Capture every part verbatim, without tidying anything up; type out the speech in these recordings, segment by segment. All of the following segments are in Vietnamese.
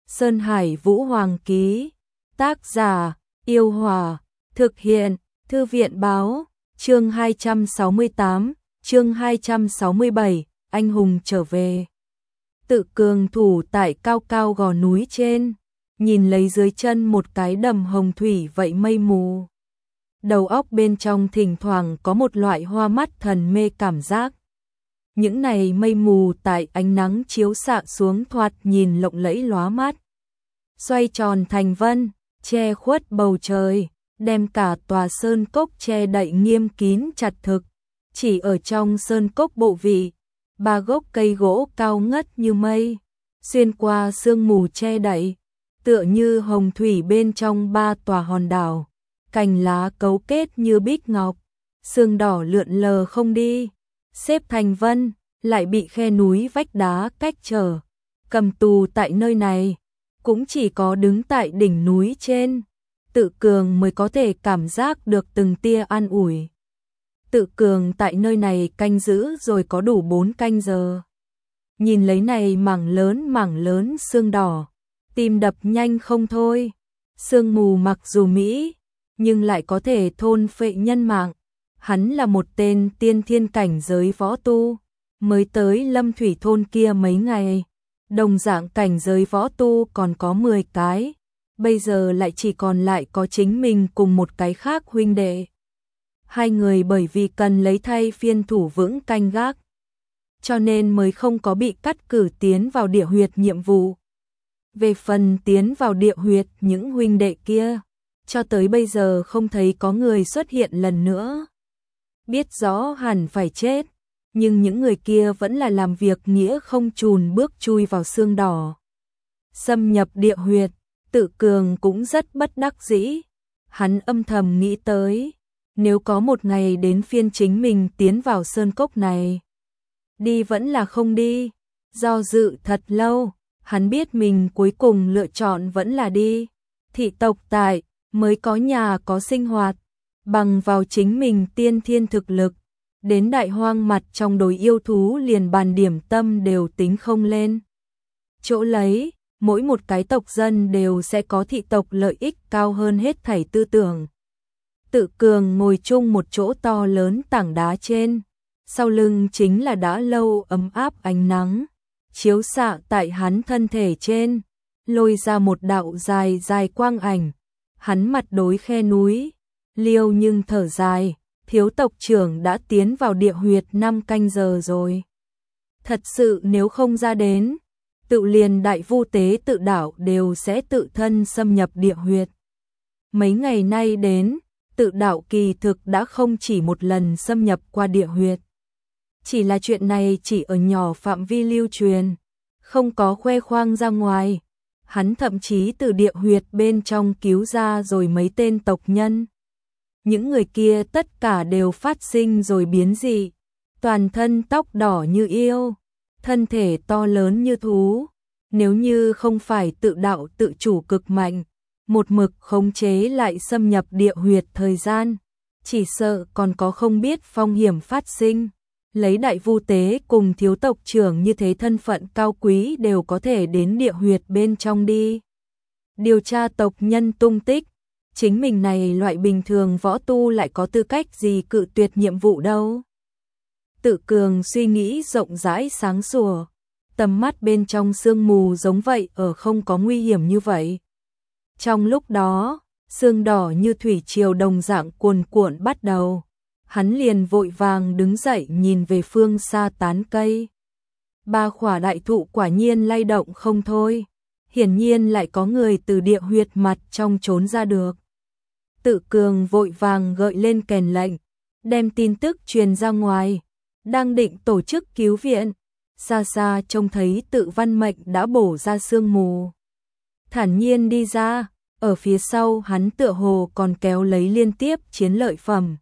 Sơn Hải Vũ Hoàng ký. Tác giả: Yêu Hòa. Thực hiện: Thư viện báo. Chương hai trăm sáu mươi tám, chương hai trăm sáu mươi bảy, anh hùng trở về. Tự Cường thủ tại cao cao gò núi trên, nhìn lấy dưới chân một cái đầm hồng thủy vậy mây mù. Đầu óc bên trong thỉnh thoảng có một loại hoa mắt thần mê cảm giác. Những này mây mù tại ánh nắng chiếu xạ xuống thoạt nhìn lộng lẫy lóa mắt. Xoay tròn thành vân, che khuất bầu trời, đem cả tòa sơn cốc che đậy nghiêm kín chặt thực. Chỉ ở trong sơn cốc bộ vị, ba gốc cây gỗ cao ngất như mây, xuyên qua sương mù che đậy, tựa như hồng thủy bên trong ba tòa hòn đảo, cành lá cấu kết như bích ngọc, sương đỏ lượn lờ không đi, xếp thành vân, lại bị khe núi vách đá cách trở. Cầm tù tại nơi này, cũng chỉ có đứng tại đỉnh núi trên, Tự Cường mới có thể cảm giác được từng tia an ủi. Tự Cường tại nơi này canh giữ rồi có đủ bốn canh giờ. Nhìn lấy này mảng lớn mảng lớn sương đỏ, tim đập nhanh không thôi. Sương mù mặc dù mỹ, nhưng lại có thể thôn phệ nhân mạng. Hắn là một tên tiên thiên cảnh giới võ tu, mới tới Lâm Thủy thôn kia mấy ngày. Đồng dạng cảnh giới võ tu còn có mười cái, bây giờ lại chỉ còn lại có chính mình cùng một cái khác huynh đệ. Hai người bởi vì cần lấy thay phiên thủ vững canh gác, cho nên mới không có bị cắt cử tiến vào địa huyệt nhiệm vụ. Về phần tiến vào địa huyệt những huynh đệ kia, cho tới bây giờ không thấy có người xuất hiện lần nữa. Biết rõ hẳn phải chết, nhưng những người kia vẫn là làm việc nghĩa không chùn bước chui vào xương đỏ. Xâm nhập địa huyệt, Tự Cường cũng rất bất đắc dĩ. Hắn âm thầm nghĩ tới, nếu có một ngày đến phiên chính mình tiến vào sơn cốc này, đi vẫn là không đi. Do dự thật lâu, hắn biết mình cuối cùng lựa chọn vẫn là đi. Thị tộc tại, mới có nhà có sinh hoạt, bằng vào chính mình tiên thiên thực lực. Đến đại hoang mặt trong đồi yêu thú liền bàn điểm tâm đều tính không lên. Chỗ lấy, mỗi một cái tộc dân đều sẽ có thị tộc lợi ích cao hơn hết thảy tư tưởng. Tự Cường ngồi chung một chỗ to lớn tảng đá trên, sau lưng chính là đã lâu ấm áp ánh nắng, chiếu xạ tại hắn thân thể trên, lôi ra một đạo dài dài quang ảnh. Hắn mặt đối khe núi, liêu nhưng thở dài. Thiếu tộc trưởng đã tiến vào địa huyệt năm canh giờ rồi. Thật sự nếu không ra đến, tự liền đại vu tế tự đảo đều sẽ tự thân xâm nhập địa huyệt. Mấy ngày nay đến, tự đảo kỳ thực đã không chỉ một lần xâm nhập qua địa huyệt. Chỉ là chuyện này chỉ ở nhỏ phạm vi lưu truyền, không có khoe khoang ra ngoài. Hắn thậm chí từ địa huyệt bên trong cứu ra rồi mấy tên tộc nhân. Những người kia tất cả đều phát sinh rồi biến dị, toàn thân tóc đỏ như yêu, thân thể to lớn như thú. Nếu như không phải tự đạo tự chủ cực mạnh, một mực khống chế lại xâm nhập địa huyệt thời gian, chỉ sợ còn có không biết phong hiểm phát sinh. Lấy đại vu tế cùng thiếu tộc trưởng như thế thân phận cao quý đều có thể đến địa huyệt bên trong đi điều tra tộc nhân tung tích. Chính mình này loại bình thường võ tu lại có tư cách gì cự tuyệt nhiệm vụ đâu. Tự Cường suy nghĩ rộng rãi sáng sủa, tầm mắt bên trong sương mù giống vậy ở không có nguy hiểm như vậy. Trong lúc đó, sương đỏ như thủy triều đồng dạng cuồn cuộn bắt đầu. Hắn liền vội vàng đứng dậy nhìn về phương xa tán cây. Ba khỏa đại thụ quả nhiên lay động không thôi. Hiển nhiên lại có người từ địa huyệt mặt trong trốn ra được. Tự Cường vội vàng gợi lên kèn lệnh, đem tin tức truyền ra ngoài, đang định tổ chức cứu viện, xa xa trông thấy Tự Văn Mệnh đã bổ ra sương mù. Thản nhiên đi ra, ở phía sau hắn tựa hồ còn kéo lấy liên tiếp chiến lợi phẩm.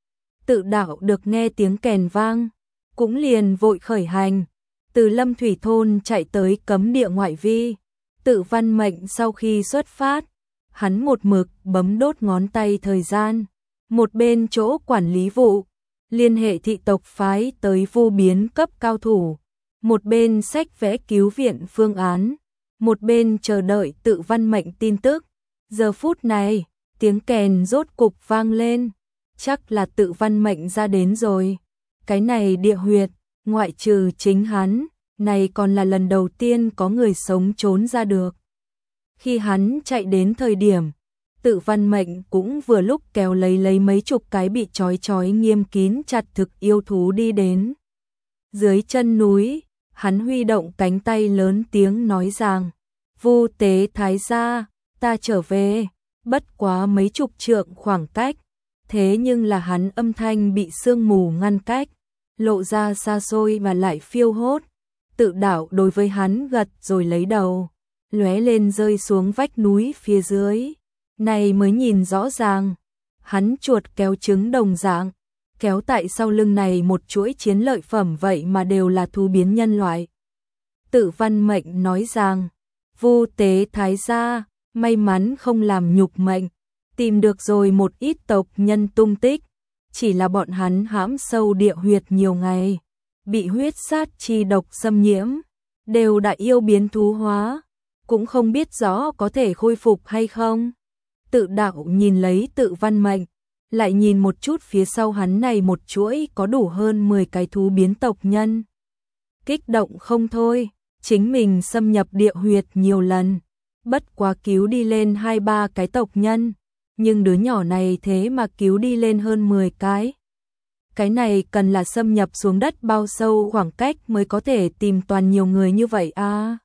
Tự đạo được nghe tiếng kèn vang, cũng liền vội khởi hành, từ Lâm Thủy thôn chạy tới cấm địa ngoại vi. Tự Văn Mệnh sau khi xuất phát, hắn một mực bấm đốt ngón tay thời gian, một bên chỗ quản lý vụ, liên hệ thị tộc phái tới vô biến cấp cao thủ, một bên sách vẽ cứu viện phương án, một bên chờ đợi Tự Văn Mệnh tin tức. Giờ phút này, tiếng kèn rốt cục vang lên, chắc là Tự Văn Mệnh ra đến rồi. Cái này địa huyệt, ngoại trừ chính hắn, này còn là lần đầu tiên có người sống trốn ra được. Khi hắn chạy đến thời điểm, Tự Văn Mệnh cũng vừa lúc kéo lấy lấy mấy chục cái bị trói trói nghiêm kín chặt thực yêu thú đi đến. Dưới chân núi, hắn huy động cánh tay lớn tiếng nói rằng, Vu Tế Thái gia, ta trở về, bất quá mấy chục trượng khoảng cách, thế nhưng là hắn âm thanh bị sương mù ngăn cách, lộ ra xa xôi mà lại phiêu hốt. Tự đạo đối với hắn gật rồi lấy đầu, lóe lên rơi xuống vách núi phía dưới. Này mới nhìn rõ ràng, hắn chuột kéo trứng đồng dạng, kéo tại sau lưng này một chuỗi chiến lợi phẩm vậy mà đều là thú biến nhân loại. Tự Văn Mệnh nói rằng, Vu Tế Thái gia, may mắn không làm nhục mệnh, tìm được rồi một ít tộc nhân tung tích, chỉ là bọn hắn hãm sâu địa huyệt nhiều ngày, bị huyết sát chi độc xâm nhiễm, đều đã yêu biến thú hóa, cũng không biết rõ có thể khôi phục hay không. Tự đạo nhìn lấy Tự Văn Mệnh, lại nhìn một chút phía sau hắn này một chuỗi có đủ hơn mười cái thú biến tộc nhân. Kích động không thôi, chính mình xâm nhập địa huyệt nhiều lần, bất quá cứu đi lên hai ba cái tộc nhân, nhưng đứa nhỏ này thế mà cứu đi lên hơn mười cái. Cái này cần là xâm nhập xuống đất bao sâu khoảng cách mới có thể tìm toàn nhiều người như vậy à.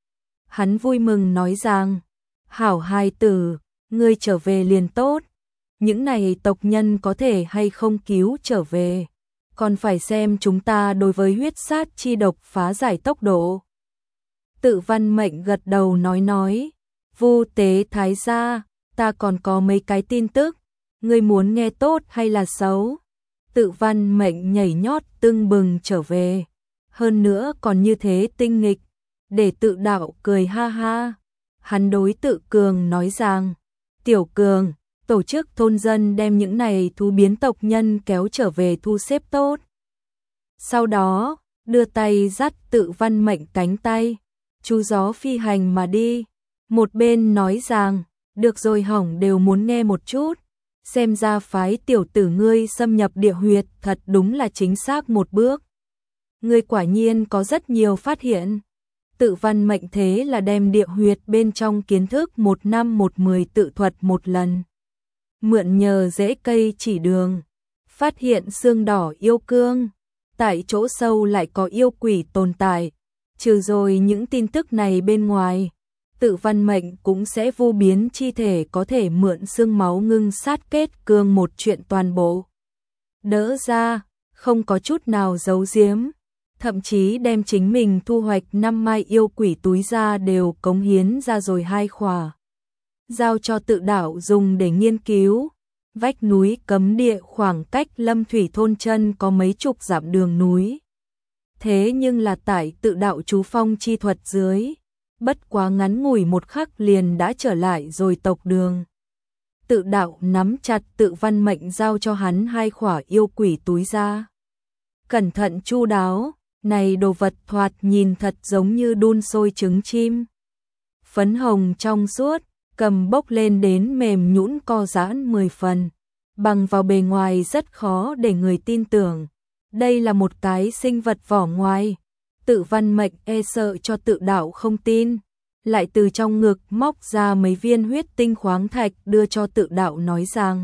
Hắn vui mừng nói rằng, hảo hài tử, ngươi trở về liền tốt, những này tộc nhân có thể hay không cứu trở về, còn phải xem chúng ta đối với huyết sát chi độc phá giải tốc độ. Tự Văn Mệnh gật đầu nói nói, Vu Tế Thái gia, ta còn có mấy cái tin tức, ngươi muốn nghe tốt hay là xấu? Tự Văn Mệnh nhảy nhót tưng bừng trở về, hơn nữa còn như thế tinh nghịch, để Tự đạo cười ha ha. Hắn đối Tự Cường nói rằng, Tiểu Cường, tổ chức thôn dân đem những này thú biến tộc nhân kéo trở về thu xếp tốt. Sau đó, đưa tay dắt Tự Văn Mệnh cánh tay, chú gió phi hành mà đi. Một bên nói rằng, được rồi hỏng đều muốn nghe một chút, xem ra phái tiểu tử ngươi xâm nhập địa huyệt thật đúng là chính xác một bước. Ngươi quả nhiên có rất nhiều phát hiện. Tự Văn Mệnh thế là đem địa huyệt bên trong kiến thức một năm một mười tự thuật một lần. Mượn nhờ rễ cây chỉ đường, phát hiện xương đỏ yêu cương, tại chỗ sâu lại có yêu quỷ tồn tại. Trừ rồi những tin tức này bên ngoài, Tự Văn Mệnh cũng sẽ vô biến chi thể có thể mượn xương máu ngưng sát kết cương một chuyện toàn bộ. Đỡ ra, không có chút nào giấu giếm, thậm chí đem chính mình thu hoạch năm mai yêu quỷ túi ra đều cống hiến ra rồi hai khỏa. Giao cho Tự đạo dùng để nghiên cứu. Vách núi cấm địa khoảng cách Lâm Thủy thôn chân có mấy chục dặm đường núi. Thế nhưng là tại Tự đạo chú phong chi thuật dưới, bất quá ngắn ngủi một khắc liền đã trở lại rồi tộc đường. Tự đạo nắm chặt Tự Văn Mệnh giao cho hắn hai khỏa yêu quỷ túi ra. Cẩn thận chu đáo, này đồ vật thoạt nhìn thật giống như đun sôi trứng chim. Phấn hồng trong suốt, cầm bốc lên đến mềm nhũn co giãn mười phần, bằng vào bề ngoài rất khó để người tin tưởng. Đây là một cái sinh vật vỏ ngoài. Tự Văn Mệnh e sợ cho Tự đạo không tin, lại từ trong ngực móc ra mấy viên huyết tinh khoáng thạch đưa cho Tự đạo nói rằng,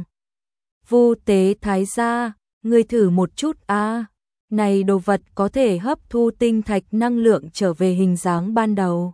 Vu Tế Thái gia, ngươi thử một chút a, à. Này đồ vật có thể hấp thu tinh thạch năng lượng trở về hình dáng ban đầu.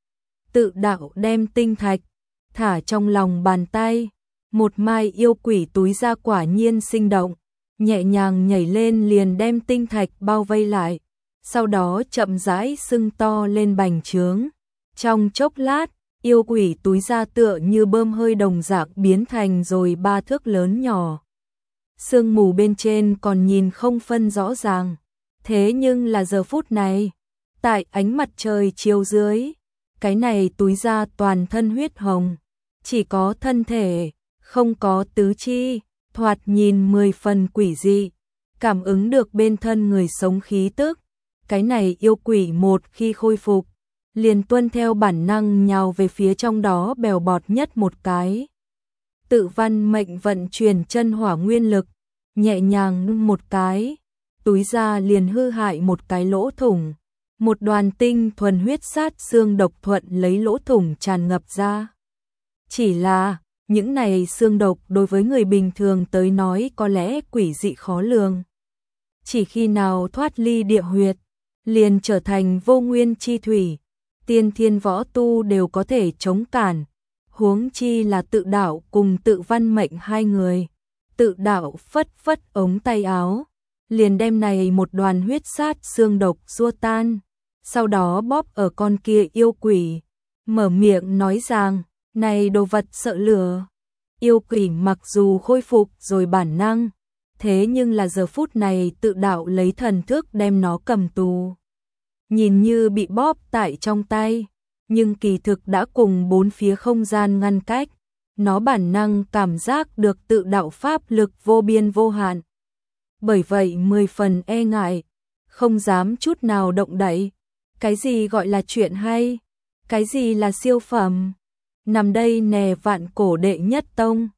Tự đạo đem tinh thạch thả trong lòng bàn tay, một mai yêu quỷ túi ra quả nhiên sinh động, nhẹ nhàng nhảy lên liền đem tinh thạch bao vây lại, sau đó chậm rãi sưng to lên bành trướng. Trong chốc lát, yêu quỷ túi ra tựa như bơm hơi đồng dạng biến thành rồi ba thước lớn nhỏ. Sương mù bên trên còn nhìn không phân rõ ràng, thế nhưng là giờ phút này, tại ánh mặt trời chiếu dưới, cái này túi ra toàn thân huyết hồng, chỉ có thân thể, không có tứ chi, thoạt nhìn mười phần quỷ dị, cảm ứng được bên thân người sống khí tức. Cái này yêu quỷ một khi khôi phục, liền tuân theo bản năng nhào về phía trong đó bèo bọt nhất một cái. Tự văn mệnh vận chuyển chân hỏa nguyên lực, nhẹ nhàng một cái, túi ra liền hư hại một cái lỗ thủng. Một đoàn tinh thuần huyết sát xương độc thuận lấy lỗ thủng tràn ngập ra. Chỉ là, những này xương độc đối với người bình thường tới nói có lẽ quỷ dị khó lường. Chỉ khi nào thoát ly địa huyệt, liền trở thành vô nguyên chi thủy, tiên thiên võ tu đều có thể chống cản. Huống chi là Tự Đạo cùng Tự Văn mệnh hai người. Tự Đạo phất phất ống tay áo, liền đem này một đoàn huyết sát xương độc xua tan, sau đó bóp ở con kia yêu quỷ, mở miệng nói rằng, này đồ vật sợ lửa. Yêu quỷ mặc dù khôi phục rồi bản năng, thế nhưng là giờ phút này Tự Đạo lấy thần thức đem nó cầm tù. Nhìn như bị bóp tại trong tay, nhưng kỳ thực đã cùng bốn phía không gian ngăn cách. Nó bản năng cảm giác được Tự Đạo pháp lực vô biên vô hạn. Bởi vậy mười phần e ngại, không dám chút nào động đậy. Cái gì gọi là chuyện hay? Cái gì là siêu phẩm? Nằm đây nè vạn cổ đệ nhất tông,